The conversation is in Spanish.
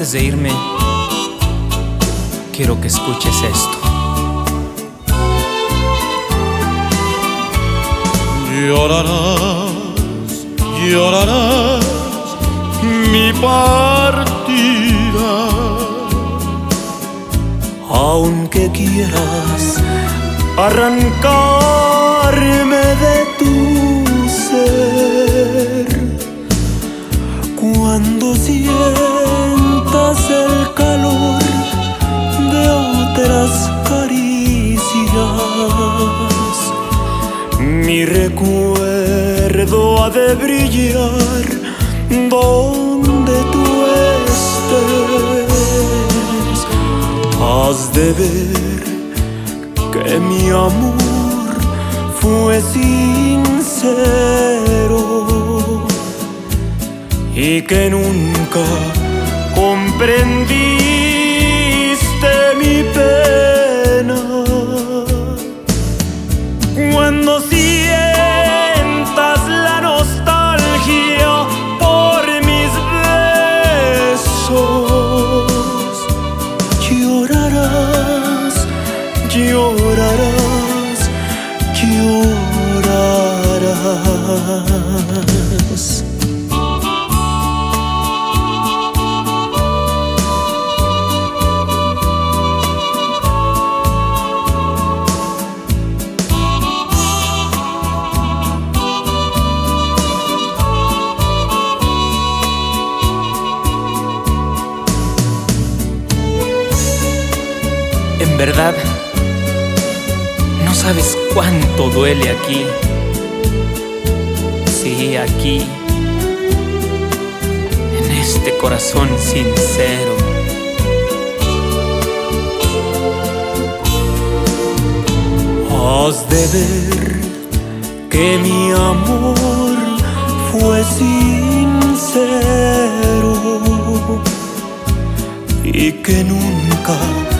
Antes de irme, quiero que escuches esto. Llorarás, llorarás mi partida, aunque quieras arrancarme de tu ser. Cuando sientas el calor de otras caricias, mi recuerdo ha de brillar donde tú estés. Has de ver que mi amor fue sincero y que nunca comprendiste mi pena. Cuando sientas la nostalgia por mis besos, llorarás, llorarás, llorarás. En verdad, no sabes cuánto duele aquí. Sí, aquí, en este corazón sincero. Has de ver que mi amor fue sincero y que nunca